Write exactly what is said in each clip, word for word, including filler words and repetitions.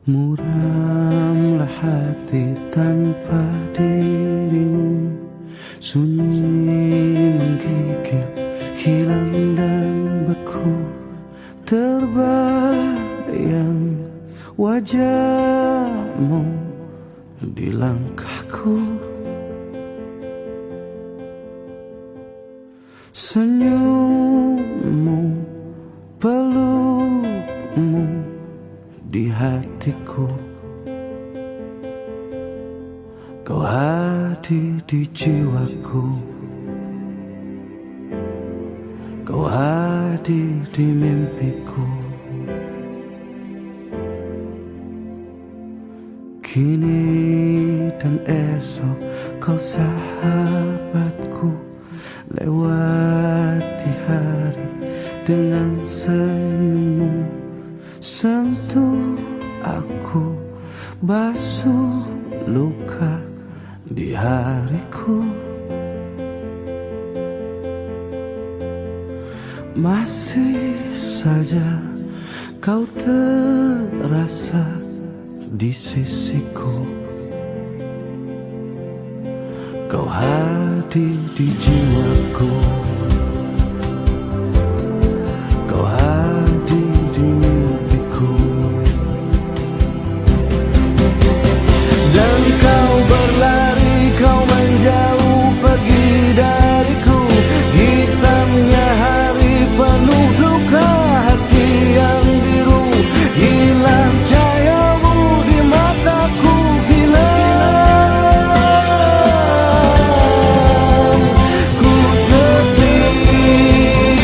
Muramlah hati tanpa dirimu, sunyi menggigil, hilang dan beku. Terbayang wajahmu di langkahku, senyummu, pelukmu di hatiku. Kau hadir di jiwaku, kau hadir di mimpiku. Kini dan esok kau sahabatku, lewati hari dengan senyummu. Sentuh aku, basuh luka di hariku. Masih saja kau terasa di sisiku, kau hadir di jiwaku, kau hadir di mimpiku. Dan kau berlari, kau menjauh pergi dariku. Hitamnya hari penuh luka, hati yang biru. Hilang cahayamu di mataku, hilang ku sedih.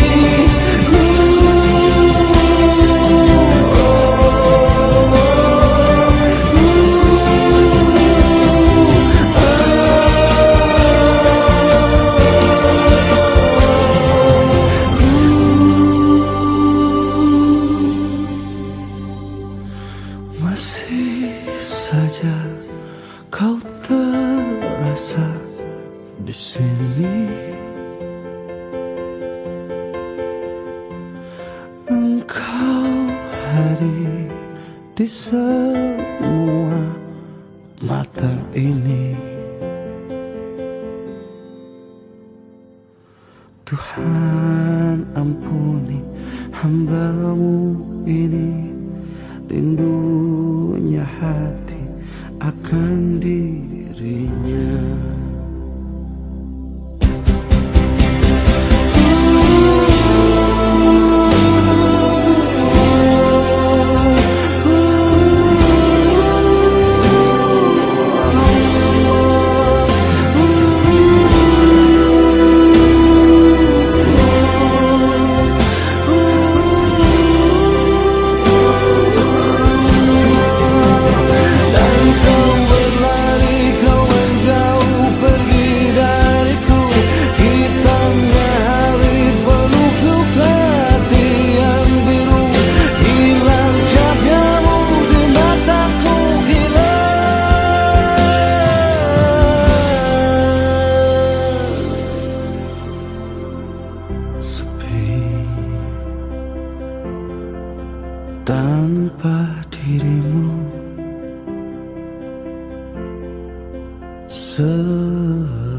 Masih saja kau terasa di sini. Engkau hadir di semua mata ini. Tuhan ampuni hamba-Mu ini, rindunya hati akan dirinya. Tanpa dirimu,